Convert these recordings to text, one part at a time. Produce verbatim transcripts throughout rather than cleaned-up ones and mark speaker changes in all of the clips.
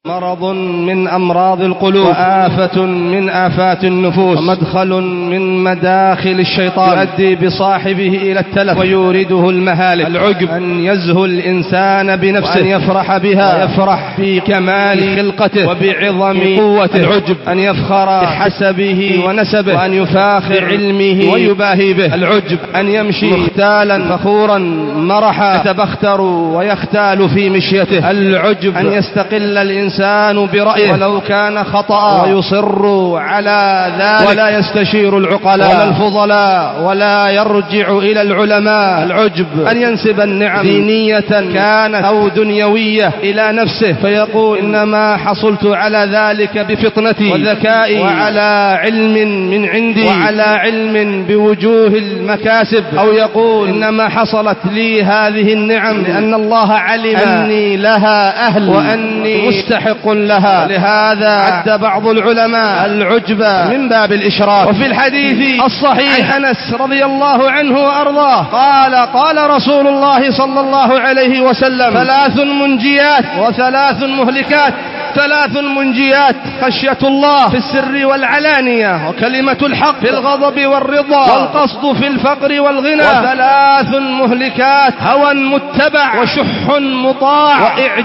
Speaker 1: مرض من أمراض القلوب، وآفة من آفات النفوس، ومدخل من مداخل الشيطان يؤدي بصاحبه إلى التلف ويورده المهالك. العجب أن يزهو الإنسان بنفسه وأن يفرح بها، يفرح بكمال خلقته وبعظم قوته. العجب أن يفخر بحسبه ونسبه وأن يفاخر بعلمه ويباهي به. العجب أن يمشي مختالا فخورا مرحا يتبختر ويختال في مشيته. العجب أن يستقل الإنسان برأيه ولو كان خطأ ويصر على ذلك ولا يستشير العقلاء ولا الفضلاء ولا يرجع إلى العلماء. العجب أن ينسب النعم دينية كانت أو دنيوية إلى نفسه فيقول إنما حصلت على ذلك بفطنتي وذكائي وعلى علم من عندي وعلى علم بوجوه المكاسب، أو يقول إنما حصلت لي هذه النعم لأن الله علم أني لها أهل وأني مستحق لها. لهذا عد بعض العلماء العجب من باب الإشراك. وفي الحديث الصحيح عن أنس رضي الله عنه وأرضاه قال قال رسول الله صلى الله عليه وسلم: ثلاث منجيات وثلاث مهلكات. ثلاث منجيات: خشية الله في السر والعلانية، وكلمة الحق في الغضب والرضا، والقصد في الفقر والغنى. وثلاث مهلكات: هوى متبع، وشح مطاع،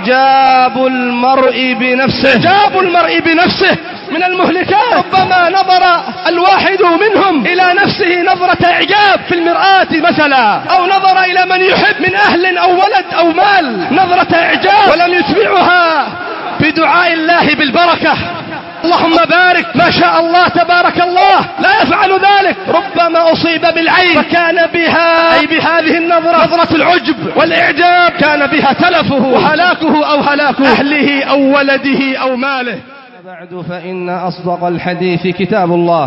Speaker 1: وإعجاب المرء بنفسه. إعجاب المرء بنفسه من المهلكات. ربما نظر الواحد منهم إلى نفسه نظرة إعجاب في المرآة مثلا، أو نظر إلى من يحب من أهل أو ولد أو مال نظرة إعجاب ولم يتبعها بدعاء الله بالبركة. اللهم بارك، ما شاء الله تبارك الله، لا يفعل ذلك. ربما أصيب بالعين فكان بها أي بهذه النظرة نظرة العجب والإعجاب كان بها تلفه وهلاكه أو هلاك أهله أو ولده أو ماله. بعد فإن أصدق الحديث كتاب الله،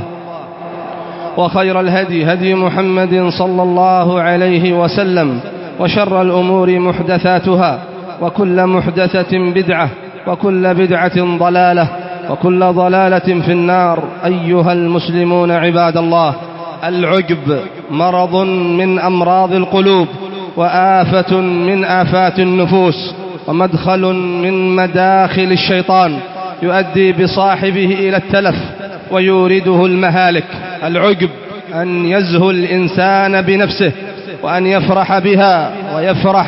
Speaker 1: وخير الهدي هدي محمد صلى الله عليه وسلم، وشر الأمور محدثاتها، وكل محدثة بدعة، وكل بدعة ضلالة، وكل ضلالة في النار. أيها المسلمون عباد الله، العجب مرض من أمراض القلوب، وآفة من آفات النفوس، ومدخل من مداخل الشيطان يؤدي بصاحبه إلى التلف ويورده المهالك. العجب أن يزهو الإنسان بنفسه وأن يفرح بها ويفرح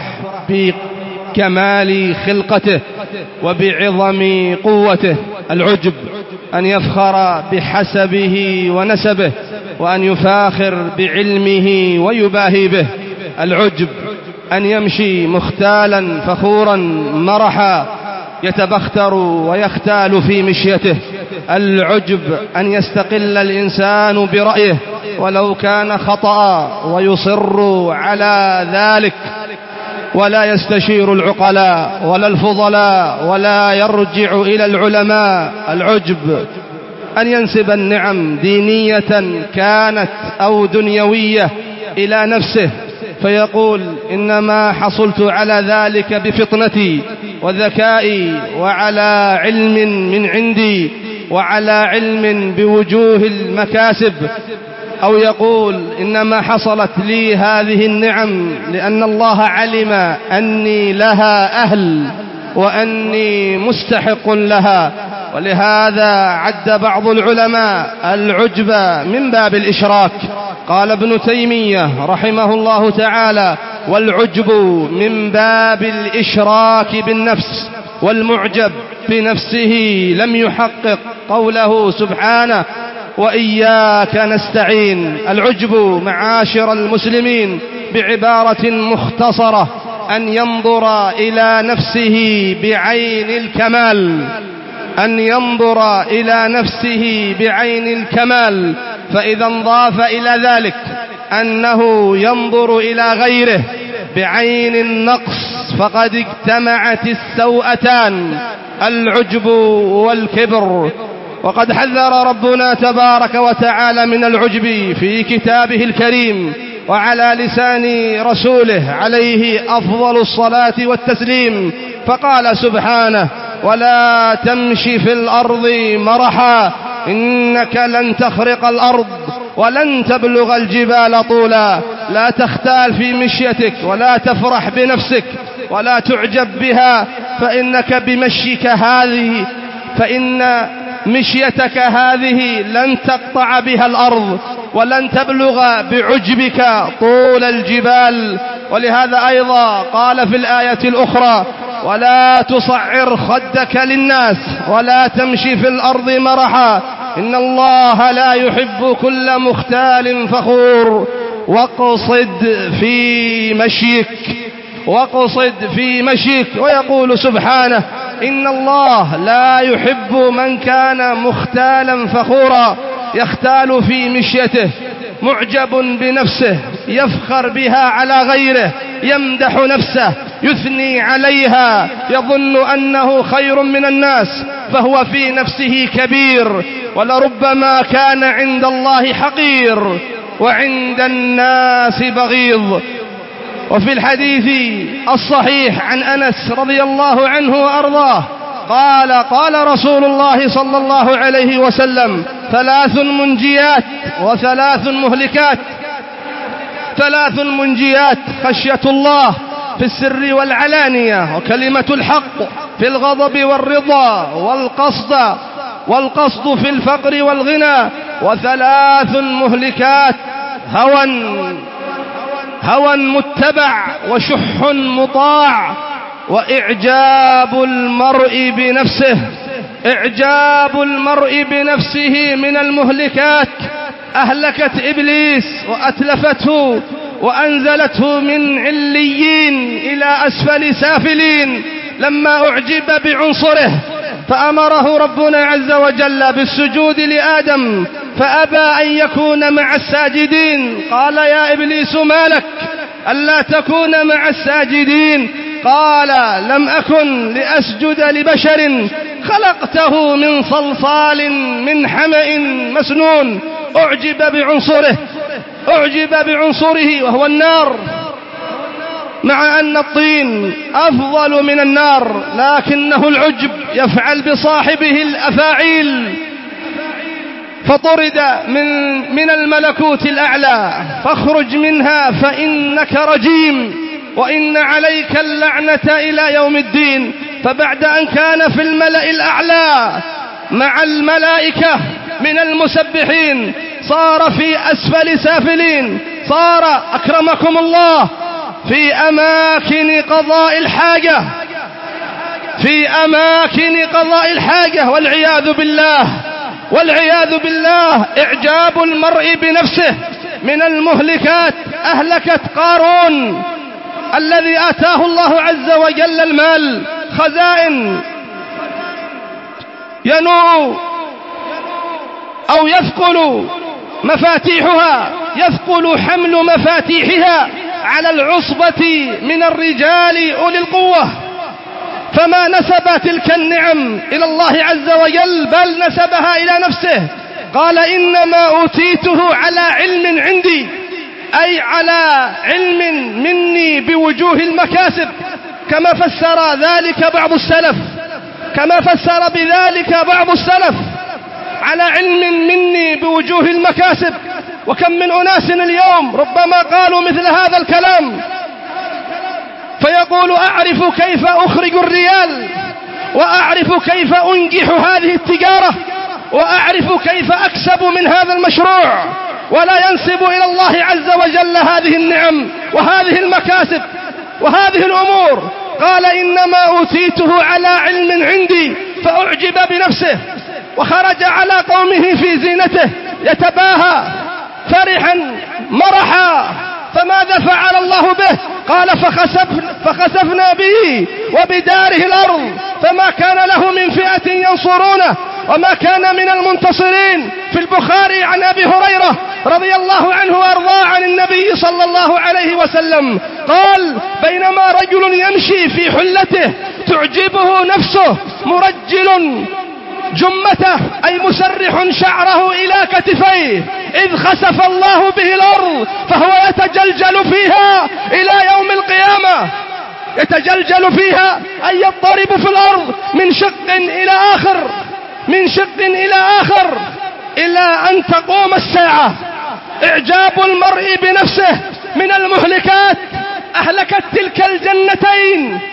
Speaker 1: بكمال خلقته وبعظم قوته. العجب أن يفخر بحسبه ونسبه وأن يفاخر بعلمه ويباهي به. العجب أن يمشي مختالا فخورا مرحا يتبختر ويختال في مشيته. العجب أن يستقل الإنسان برأيه ولو كان خطأ ويصر على ذلك ولا يستشير العقلاء ولا الفضلاء ولا يرجع إلى العلماء. العجب أن ينسب النعم دينية كانت أو دنيوية إلى نفسه فيقول إنما حصلت على ذلك بفطنتي وذكائي وعلى علم من عندي وعلى علم بوجوه المكاسب، أو يقول إنما حصلت لي هذه النعم لأن الله علم أني لها أهل وأني مستحق لها. ولهذا عد بعض العلماء العجب من باب الإشراك. قال ابن تيمية رحمه الله تعالى: والعجب من باب الإشراك بالنفس، والمعجب بنفسه لم يحقق قوله سبحانه: وإياك نستعين. العجب معاشر المسلمين بعبارة مختصرة أن ينظر إلى نفسه بعين الكمال، أن ينظر إلى نفسه بعين الكمال، فإذا انضاف إلى ذلك أنه ينظر إلى غيره بعين النقص فقد اجتمعت السوءتان، العجب والكبر. وقد حذر ربنا تبارك وتعالى من العجب في كتابه الكريم وعلى لسان رسوله عليه أفضل الصلاة والتسليم، فقال سبحانه: ولا تمش في الأرض مرحا إنك لن تخرق الأرض ولن تبلغ الجبال طولا. لا تختال في مشيتك ولا تفرح بنفسك ولا تعجب بها فإنك بمشيك هذه فإن مشيتك هذه لن تقطع بها الأرض ولن تبلغ بعجبك طول الجبال. ولهذا أيضا قال في الآية الأخرى: ولا تصعر خدك للناس ولا تمشي في الأرض مرحا إن الله لا يحب كل مختال فخور. واقصد في مشيك واقصد في مشيك. ويقول سبحانه: إن الله لا يحب من كان مختالا فخورا، يختال في مشيته، معجب بنفسه، يفخر بها على غيره، يمدح نفسه، يثني عليها، يظن أنه خير من الناس، فهو في نفسه كبير، ولربما كان عند الله حقير وعند الناس بغيض. وفي الحديث الصحيح عن أنس رضي الله عنه وأرضاه قال: قال رسول الله صلى الله عليه وسلم: ثلاث منجيات وثلاث مهلكات. ثلاث منجيات: خشية الله في السر والعلانية، وكلمة الحق في الغضب والرضا، والقصد والقصد في الفقر والغنى. وثلاث مهلكات: هوى هوى متبع، وشح مطاع، وإعجاب المرء بنفسه. إعجاب المرء بنفسه من المهلكات. أهلكت إبليس وأتلفته وأنزلته من عليين إلى أسفل سافلين لما أعجب بعنصره، فأمره ربنا عز وجل بالسجود لآدم فأبى أن يكون مع الساجدين. قال: يا إبليس ما لك ألا تكون مع الساجدين؟ قال: لم أكن لأسجد لبشر خلقته من صلصال من حمأ مسنون. أعجب بعنصره أعجب بعنصره وهو النار، مع أن الطين أفضل من النار، لكنه العجب يفعل بصاحبه الأفاعيل. فطرد من من الملكوت الأعلى، فاخرج منها فإنك رجيم وإن عليك اللعنة إلى يوم الدين. فبعد أن كان في الملأ الأعلى مع الملائكة من المسبحين، صار في أسفل سافلين، صار أكرمكم الله في أماكن قضاء الحاجة في أماكن قضاء الحاجة والعياذ بالله والعياذ بالله. إعجاب المرء بنفسه من المهلكات. أهلكت قارون الذي آتاه الله عز وجل المال، خزائن ينوء أو يثقل مفاتيحها يثقل حمل مفاتيحها على العصبة من الرجال أولي القوة، فما نسب تلك النعم إلى الله عز وجل بل نسبها إلى نفسه. قال: إنما أوتيته على علم عندي، أي على علم مني بوجوه المكاسب، كما فسر ذلك بعض السلف كما فسر بذلك بعض السلف على علم مني بوجوه المكاسب. وكم من أناس اليوم ربما قالوا مثل هذا الكلام، فيقول: أعرف كيف أخرج الريال، وأعرف كيف أنجح هذه التجارة، وأعرف كيف أكسب من هذا المشروع، ولا ينسب إلى الله عز وجل هذه النعم وهذه المكاسب وهذه الأمور. قال: إنما أوتيته على علم عندي، فأعجب بنفسه وخرج على قومه في زينته يتباهى فرحا مرحا. فماذا فعل الله به؟ قال: فخسف فخسفنا به وبداره الأرض، فما كان له من فئة ينصرونه وما كان من المنتصرين. في البخاري عن أبي هريرة رضي الله عنه وأرضاه عن النبي صلى الله عليه وسلم قال: بينما رجل يمشي في حلته تعجبه نفسه، مرجل جمته، أي مسرح شعره إلى كتفيه، إذ خسف الله به الأرض فهو يتجلجل فيها إلى يوم القيامة. يتجلجل فيها أي يضطرب في الأرض من شق إلى آخر من شق إلى آخر إلى أن تقوم الساعة. إعجاب المرء بنفسه من المهلكات. أهلكت تلك الجنتين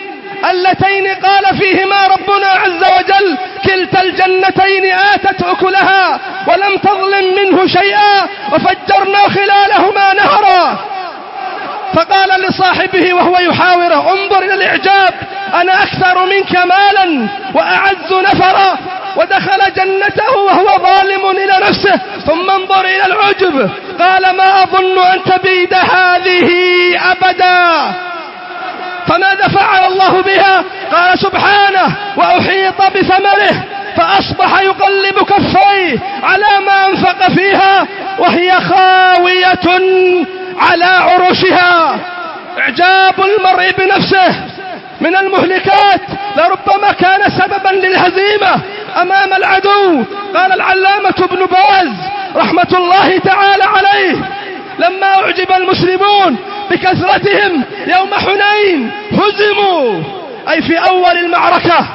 Speaker 1: اللتين قال فيهما ربنا عز وجل كلتا الجنتين آتت أكلها ولم تظلم منه شيئا وفجرنا خلالهما نهرا. فقال لصاحبه وهو يحاوره انظر إلى الإعجاب، أنا أكثر منك مالا وأعز نفرا، ودخل جنته وهو ظالم إلى نفسه. ثم انظر إلى العجب، قال ما أظن أن تبيد هذه أبدا. فماذا فعل الله بها؟ قال سبحانه وأحيط بثمره فأصبح يقلب كفيه على ما أنفق فيها وهي خاوية على عروشها. إعجاب المرء بنفسه من المهلكات لربما كان سببا للهزيمة أمام العدو. قال العلامة ابن باز رحمة الله تعالى عليه لما أعجب المسلمون بكثرتهم يوم حنين هزموا، أي في أول المعركة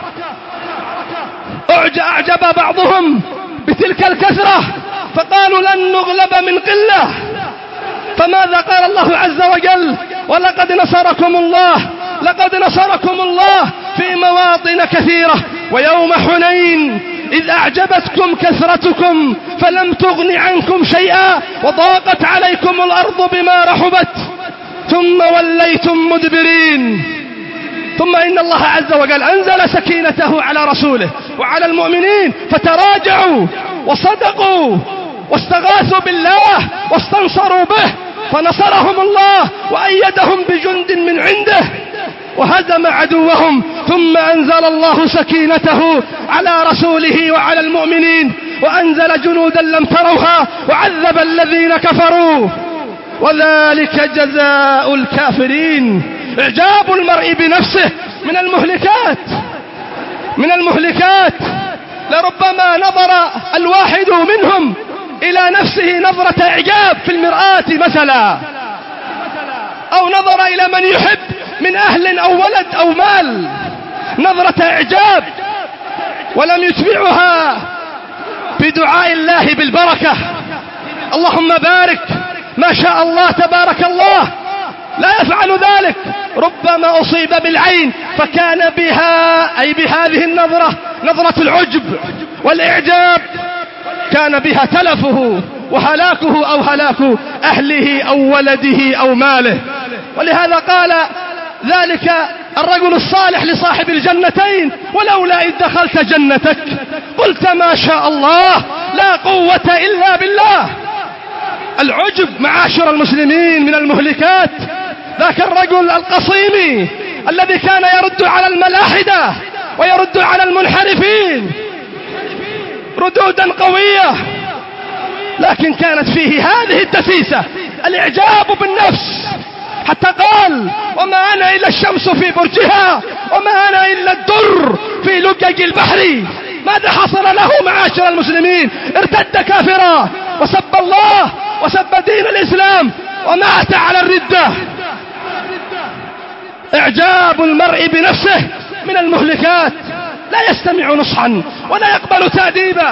Speaker 1: أعجب بعضهم بتلك الكثرة فقالوا لن نغلب من قلة. فماذا قال الله عز وجل؟ ولقد نصركم الله لقد نصركم الله في مواطن كثيرة ويوم حنين إذ أعجبتكم كثرتكم فلم تغن عنكم شيئا وضاقت عليكم الأرض بما رحبت ثم وليتم مدبرين. ثم إن الله عز وجل أنزل سكينته على رسوله وعلى المؤمنين فتراجعوا وصدقوا واستغاثوا بالله واستنصروا به فنصرهم الله وأيدهم بجند من عنده وهزم عدوهم. ثم أنزل الله سكينته على رسوله وعلى المؤمنين وأنزل جنودا لم تروها وعذب الذين كفروا وذلك جزاء الكافرين. إعجاب المرء بنفسه من المهلكات من المهلكات لربما نظر الواحد منهم إلى نفسه نظرة إعجاب في المرآة مثلا، أو نظر إلى من يحب من أهل أو ولد أو مال نظرة إعجاب ولم يتبعها بدعاء الله بالبركة. اللهم بارك، ما شاء الله تبارك الله، لا يفعل ذلك. ربما أصيب بالعين فكان بها أي بهذه النظرة نظرة العجب والإعجاب كان بها تلفه وهلاكه أو هلاك أهله أو ولده أو ماله. ولهذا قال ذلك الرجل الصالح لصاحب الجنتين ولولا إذ دخلت جنتك قلت ما شاء الله لا قوة إلا بالله. العجب معاشر المسلمين من المهلكات. ذاك الرجل القصيم الذي كان يرد على الملاحدة ويرد على المنحرفين ردودا قوية، لكن كانت فيه هذه الدسيسة الإعجاب بالنفس، حتى قال وما أنا إلا الشمس في برجها وما أنا إلا الدر في لجج البحر. ماذا حصل له معاشر المسلمين؟ ارتد كافرا وسب الله وسب دين الإسلام ومات على الردة. إعجاب المرء بنفسه من المهلكات، لا يستمع نصحا ولا يقبل تأديبا،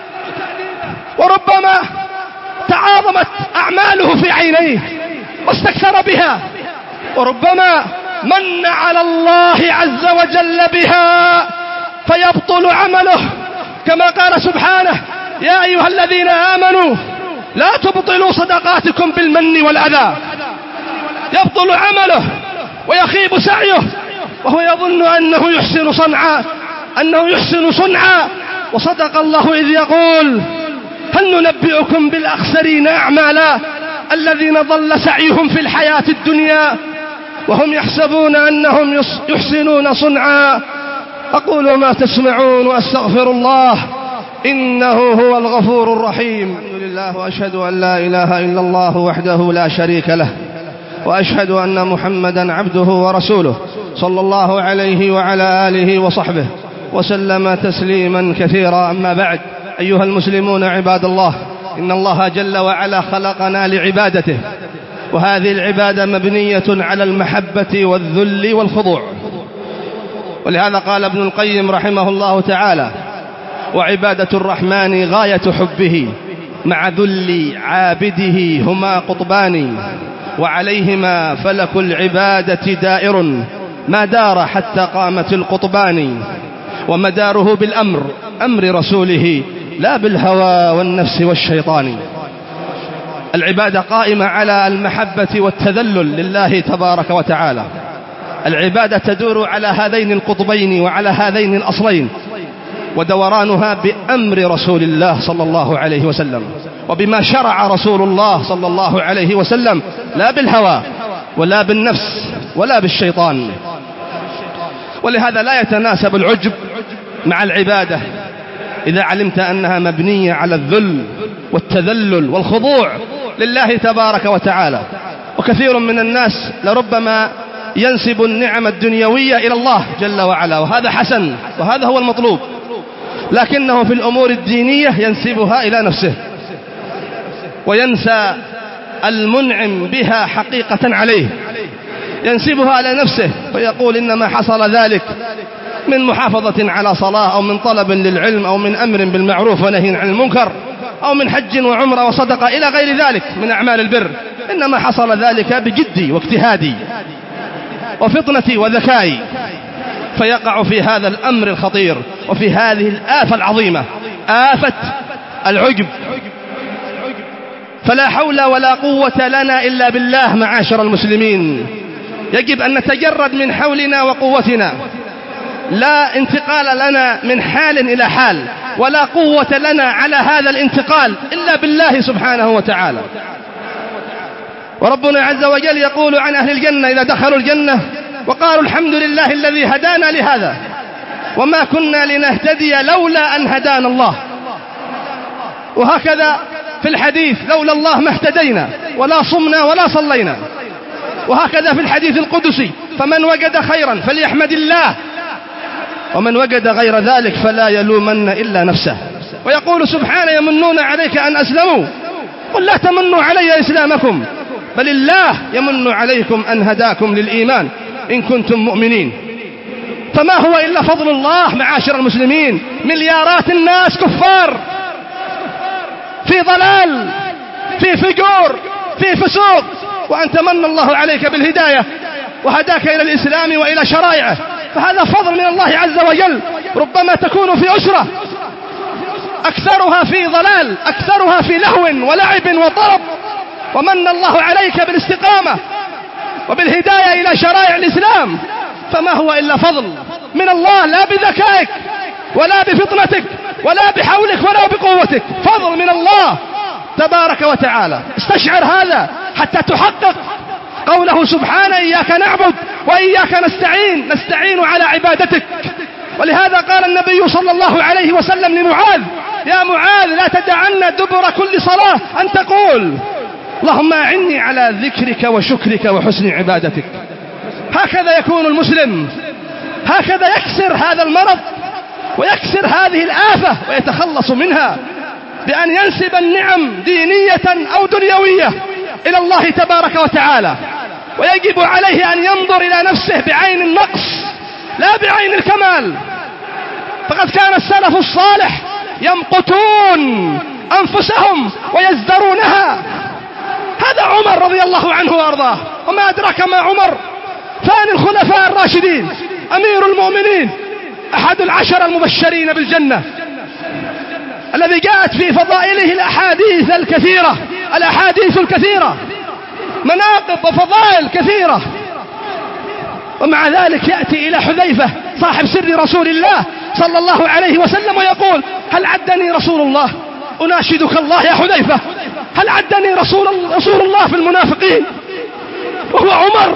Speaker 1: وربما تعاظمت أعماله في عينيه واستكثر بها، وربما من على الله عز وجل بها فيبطل عمله كما قال سبحانه يا أيها الذين آمنوا لا تبطلوا صدقاتكم بالمن والأذى. يبطل عمله ويخيب سعيه وهو يظن أنه يحسن صنعا أنه يحسن صنعا وصدق الله إذ يقول هل ننبئكم بالأخسرين أعمالا الذين ضل سعيهم في الحياة الدنيا وهم يحسبون أنهم يحسنون صنعا. أقول ما تسمعون وأستغفر الله إنه هو الغفور الرحيم. الحمد لله وأشهد أن لا إله إلا الله وحده لا شريك له وأشهد أن محمدا عبده ورسوله صلى الله عليه وعلى آله وصحبه وسلم تسليما كثيرا. أما بعد، أيها المسلمون عباد الله، إن الله جل وعلا خلقنا لعبادته، وهذه العبادة مبنية على المحبة والذل والخضوع. ولهذا قال ابن القيم رحمه الله تعالى وعبادة الرحمن غاية حبه مع ذل عابده هما قطبان وعليهما فلك العبادة دائر ما دار حتى قامت القطبان، ومداره بالأمر، أمر رسوله، لا بالهوى والنفس والشيطان. العبادة قائمة على المحبة والتذلل لله تبارك وتعالى. العبادة تدور على هذين القطبين وعلى هذين الأصلين، ودورانها بأمر رسول الله صلى الله عليه وسلم، وبما شرع رسول الله صلى الله عليه وسلم، لا بالهوى ولا بالنفس ولا بالشيطان. ولهذا لا يتناسب العجب مع العبادة إذا علمت أنها مبنية على الذل والتذلل والخضوع لله تبارك وتعالى. وكثير من الناس لربما ينسب النعم الدنيوية إلى الله جل وعلا، وهذا حسن وهذا هو المطلوب، لكنه في الأمور الدينية ينسبها إلى نفسه، وينسى المنعم بها حقيقة عليه، ينسبها إلى نفسه فيقول إنما حصل ذلك من محافظة على صلاة، أو من طلب للعلم، أو من أمر بالمعروف ونهي عن المنكر، أو من حج وعمرة وصدقة إلى غير ذلك من أعمال البر. إنما حصل ذلك بجدي واجتهادي وفطنتي وذكائي، فيقع في هذا الأمر الخطير وفي هذه الآفة العظيمة، آفة العجب. فلا حول ولا قوة لنا إلا بالله معاشر المسلمين. يجب أن نتجرد من حولنا وقوتنا، لا انتقال لنا من حال إلى حال، ولا قوة لنا على هذا الانتقال إلا بالله سبحانه وتعالى. وربنا عز وجل يقول عن أهل الجنة إذا دخلوا الجنة وقالوا الحمد لله الذي هدانا لهذا وما كنا لنهتدي لولا أن هدانا الله. وهكذا في الحديث لولا الله ما اهتدينا ولا صمنا ولا صلينا. وهكذا في الحديث القدسي فمن وجد خيرا فليحمد الله ومن وجد غير ذلك فلا يلومن إلا نفسه. ويقول سبحانه يمنون عليك أن أسلموا قل لا تمنوا علي إسلامكم بل الله يمن عليكم أن هداكم للإيمان إن كنتم مؤمنين. فما هو إلا فضل الله معاشر المسلمين. مليارات الناس كفار في ضلال في فجور في فسوق، وأن تمن الله عليك بالهداية وهداك إلى الإسلام وإلى شرائعه، فهذا فضل من الله عز وجل. ربما تكون في أسرة أكثرها في ضلال، أكثرها في لهو ولعب وطرب، ومن الله عليك بالاستقامة وبالهداية إلى شرائع الإسلام، فما هو إلا فضل من الله، لا بذكائك ولا بفطنتك ولا بحولك ولا بقوتك، فضل من الله تبارك وتعالى. استشعر هذا حتى تحقق قوله سبحانه إياك نعبد وإياك نستعين، نستعين على عبادتك. ولهذا قال النبي صلى الله عليه وسلم لمعاذ يا معاذ لا تدعن دبر كل صلاة أن تقول اللهم أعني على ذكرك وشكرك وحسن عبادتك. هكذا يكون المسلم، هكذا يكسر هذا المرض ويكسر هذه الآفة ويتخلص منها بأن ينسب النعم دينية أو دنيوية إلى الله تبارك وتعالى. ويجب عليه أن ينظر إلى نفسه بعين النقص لا بعين الكمال. فقد كان السلف الصالح يمقتون أنفسهم ويزدرونها. هذا عمر رضي الله عنه وأرضاه، وما أدراك ما عمر، ثاني الخلفاء الراشدين، أمير المؤمنين، أحد العشر المبشرين بالجنة، الذي جاءت في فضائله الأحاديث الكثيرة، الأحاديث الكثيرة، مناقب وفضائل كثيرة. ومع ذلك يأتي إلى حذيفة صاحب سر رسول الله صلى الله عليه وسلم ويقول هل عدني رسول الله، أناشدك الله يا حذيفة، هل عدني رسول, رسول الله في المنافقين؟ وهو عمر.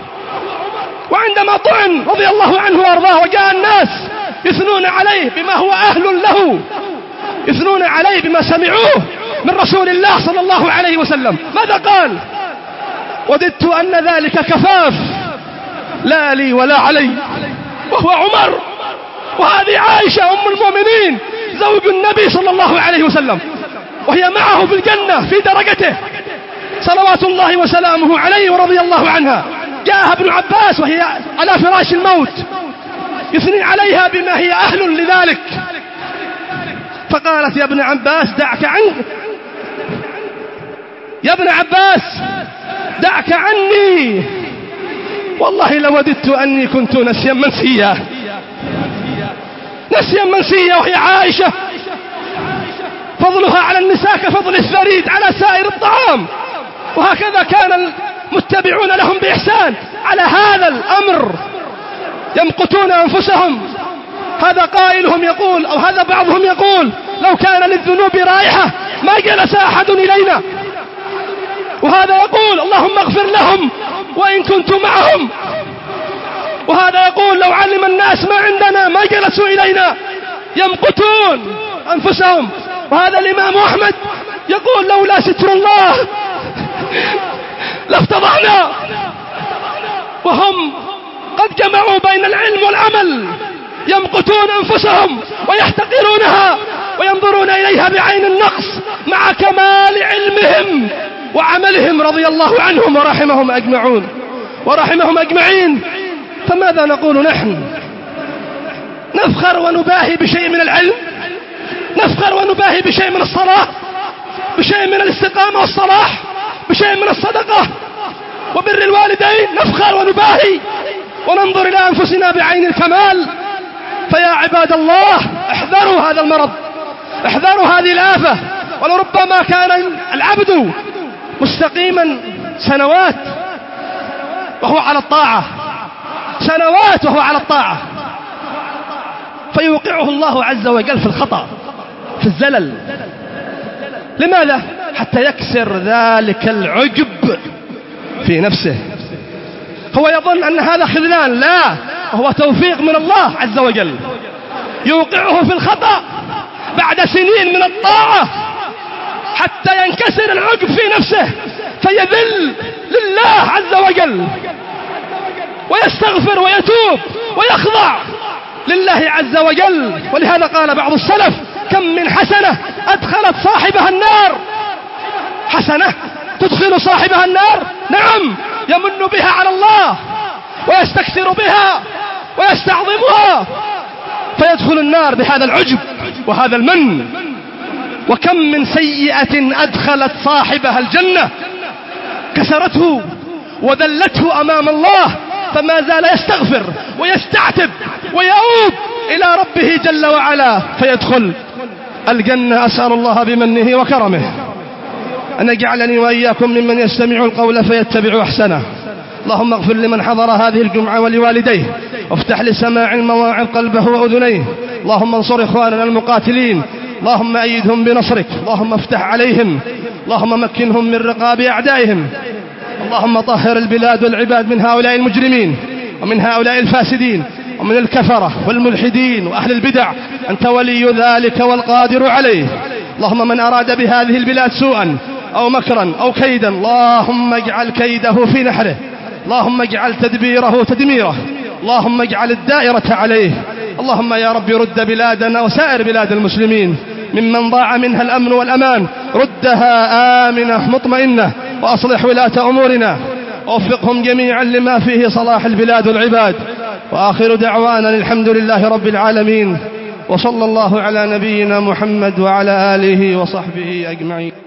Speaker 1: وعندما طعن رضي الله عنه وارضاه وجاء الناس يثنون عليه بما هو أهل له، يثنون عليه بما سمعوه من رسول الله صلى الله عليه وسلم، ماذا قال؟ وددت أن ذلك كفاف لا لي ولا علي. وهو عمر. وهذه عائشة أم المؤمنين زوج النبي صلى الله عليه وسلم، وهي معه في الجنة في درجته صلوات الله وسلامه عليه ورضي الله عنها. جاءها ابن عباس وهي على فراش الموت يثني عليها بما هي أهل لذلك، فقالت يا ابن عباس دعك عني، يا ابن عباس دعك عني، والله لوددت أني كنت نسيا منسيا، نسيا منسيا، وهي عائشة فضلها على النساء كفضل الثريد على سائر الطعام. وهكذا كان المتبعون لهم بإحسان. على هذا الأمر يمقتون أنفسهم. هذا قائلهم يقول، أو هذا بعضهم يقول: لو كان للذنوب رائحة ما جلس أحد إلينا. وهذا يقول: اللهم اغفر لهم وإن كنت معهم. وهذا يقول: لو علم الناس ما عندنا ما جلسوا إلينا. يمقتون أنفسهم. وهذا الإمام أحمد يقول: لولا ستر الله لافتضحنا. وهم قد جمعوا بين العلم والعمل، يمقتون أنفسهم ويحتقرونها وينظرون إليها بعين النقص مع كمال علمهم وعملهم رضي الله عنهم ورحمهم أجمعون ورحمهم أجمعين. فماذا نقول نحن؟ نفخر ونباهي بشيء من العلم، نفخر ونباهي بشيء من الصلاة، بشيء من الاستقامة والصلاح، بشيء من الصدقة وبر الوالدين. نفخر ونباهي وننظر إلى أنفسنا بعين الكمال. فيا عباد الله، احذروا هذا المرض، احذروا هذه الآفة. ولربما كان العبد مستقيما سنوات وهو على الطاعة، سنوات وهو على الطاعة، فيوقعه الله عز وجل في الخطأ، في الزلل. لماذا؟ حتى يكسر ذلك العجب في نفسه. هو يظن أن هذا خذلان، لا، هو توفيق من الله عز وجل يوقعه في الخطأ بعد سنين من الطاعة، حتى ينكسر العجب في نفسه فيذل لله عز وجل ويستغفر ويتوب ويخضع لله عز وجل. ولهذا قال بعض السلف: كم من حسنة أدخلت صاحبها النار. حسنة تدخل صاحبها النار، نعم، يمن بها على الله ويستكثر بها ويستعظمها فيدخل النار بهذا العجب وهذا المن. وكم من سيئة أدخلت صاحبها الجنة، كسرته وذلته أمام الله، فما زال يستغفر ويستعتب ويؤوب إلى ربه جل وعلا فيدخل الجنة. أسأل الله بمنه وكرمه أن يجعلني وإياكم ممن يستمع القول فيتبع أحسنه. اللهم اغفر لمن حضر هذه الجمعة ولوالديه، وافتح لسماع المواعظ قلبه وأذنيه. اللهم انصر إخواننا المقاتلين، اللهم أيدهم بنصرك، اللهم افتح عليهم، اللهم مكنهم من رقاب أعدائهم. اللهم طهر البلاد والعباد من هؤلاء المجرمين ومن هؤلاء الفاسدين ومن الكفرة والملحدين وأهل البدع. أنت ولي ذلك والقادر عليه. اللهم من أراد بهذه البلاد سوءا أو مكرا أو كيدا، اللهم اجعل كيده في نحره، اللهم اجعل تدبيره تدميره، اللهم اجعل الدائرة عليه. اللهم يا رب رد بلادنا وسائر بلاد المسلمين ممن ضاع منها الأمن والأمان، ردها آمنة مطمئنة، وأصلح ولاة أمورنا، ووفقهم جميعا لما فيه صلاح البلاد والعباد. وآخر دعوانا الحمد لله رب العالمين، وصلى الله على نبينا محمد وعلى آله وصحبه أجمعين.